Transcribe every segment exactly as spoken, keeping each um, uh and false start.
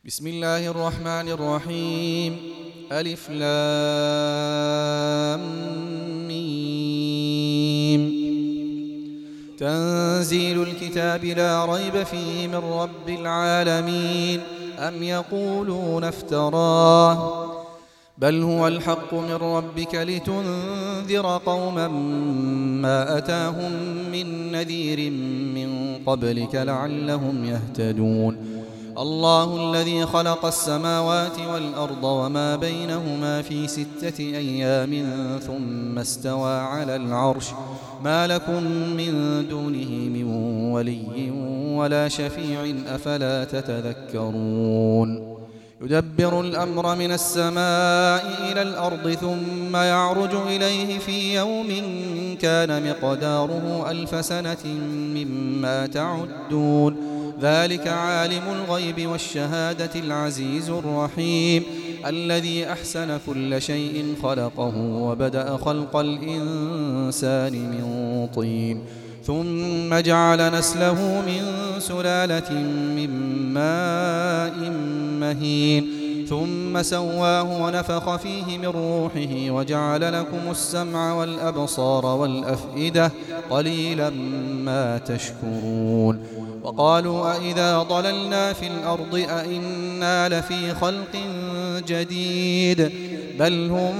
بسم الله الرحمن الرحيم. ألف لام ميم. تنزيل الكتاب لا ريب فيه من رب العالمين. أم يقولون افتراه بل هو الحق من ربك لتنذر قوما ما أتاهم من نذير من قبلك لعلهم يهتدون. الله الذي خلق السماوات والأرض وما بينهما في ستة أيام ثم استوى على العرش ما لكم من دونه من ولي ولا شفيع أفلا تتذكرون. يدبر الأمر من السماء إلى الأرض ثم يعرج إليه في يوم كان مقداره ألف سنة مما تعدون. ذلك عالم الغيب والشهادة العزيز الرحيم الذي أحسن كل شيء خلقه وبدأ خلق الإنسان من طين ثم جعل نسله من سلالة من ماء مهين ثم سواه ونفخ فيه من روحه وجعل لكم السمع والأبصار والأفئدة قليلا ما تشكرون. وقالوا أئذا ضللنا في الأرض أئنا لفي خلق جديد بل هم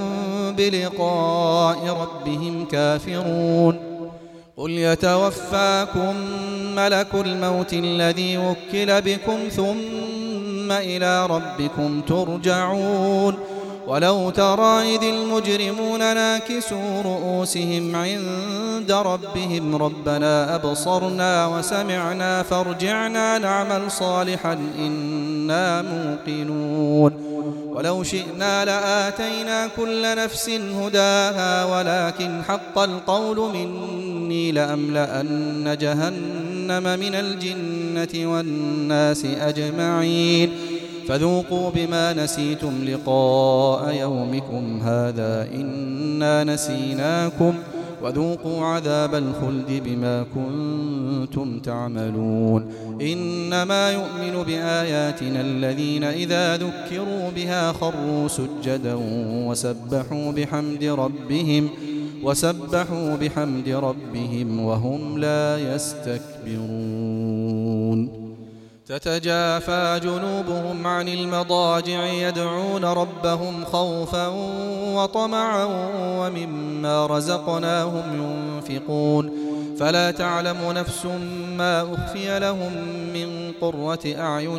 بلقاء ربهم كافرون. قل يتوفاكم ملك الموت الذي وكل بكم ثم إلى ربكم ترجعون. ولو ترى إذ المجرمون ناكسوا رؤوسهم عند ربهم ربنا أبصرنا وسمعنا فارجعنا نعمل صالحا إنا موقنون. ولو شئنا لآتينا كل نفس هداها ولكن حق القول مني لأملأن جهنم من الجنة والناس أجمعين فذوقوا بما نسيتم لقاء يومكم هذا إنا نسيناكم وذوقوا عذاب الخلد بما كنتم تعملون. إنما يؤمن بآياتنا الذين إذا ذكروا بها خروا سجدا وسبحوا بحمد ربهم وسبحوا بحمد ربهم وهم لا يستكبرون. تتجافى جنوبهم عن المضاجع يدعون ربهم خوفا وطمعا ومما رزقناهم ينفقون فلا تعلم نفس ما أخفي لهم من قرة أعين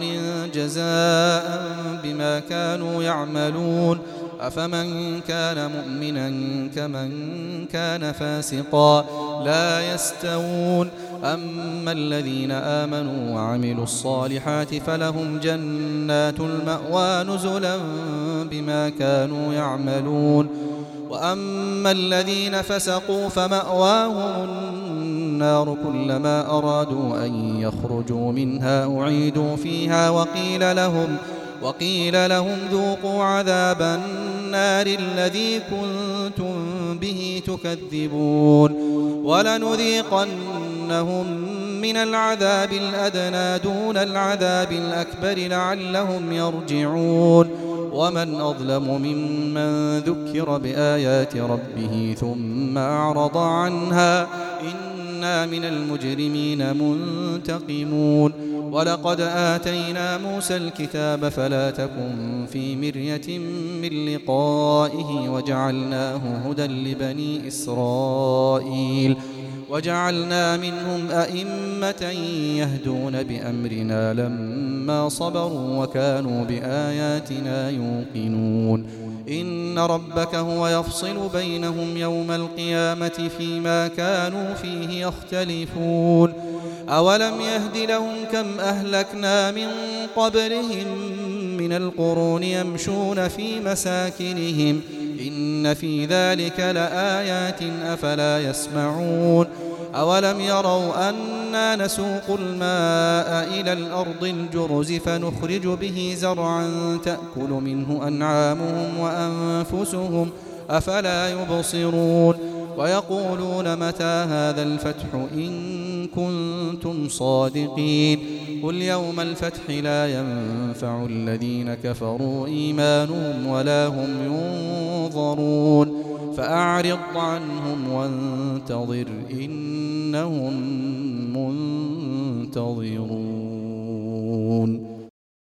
جزاء بما كانوا يعملون أفمن كان مؤمنا كمن كان فاسقا لا يستوون. أما الذين آمنوا وعملوا الصالحات فلهم جنات المأوى نزلا بما كانوا يعملون. وأما الذين فسقوا فمأواهم النار كلما أرادوا أن يخرجوا منها أعيدوا فيها وقيل لهم وقيل لهم ذوقوا عذاب النار الذي كنتم به تكذبون. ولنذيقنهم من العذاب الأدنى دون العذاب الأكبر لعلهم يرجعون. ومن أظلم ممن ذكر بآيات ربه ثم أعرض عنها إنا من المجرمين منتقمون. ولقد آتينا موسى الكتاب فلا تكن في مرية من لقائه وجعلناه هدى لبني إسرائيل وجعلنا منهم أئمة يهدون بأمرنا لما صبروا وكانوا بآياتنا يوقنون. إن ربك هو يفصل بينهم يوم القيامة فيما كانوا فيه يختلفون. أولم يهد لهم كم أهلكنا من قبلهم من القرون يمشون في مساكنهم إن في ذلك لآيات أفلا يسمعون. أولم يروا أنا نسوق الماء إلى الأرض الجرز فنخرج به زرعا تأكل منه أنعامهم وأنفسهم أفلا يبصرون. ويقولون متى هذا الفتح إن كنتم صادقين قل يوم الفتح لا ينفع الذين كفروا إيمانهم ولا هم ينظرون فأعرض عنهم وانتظر إنهم منتظرون.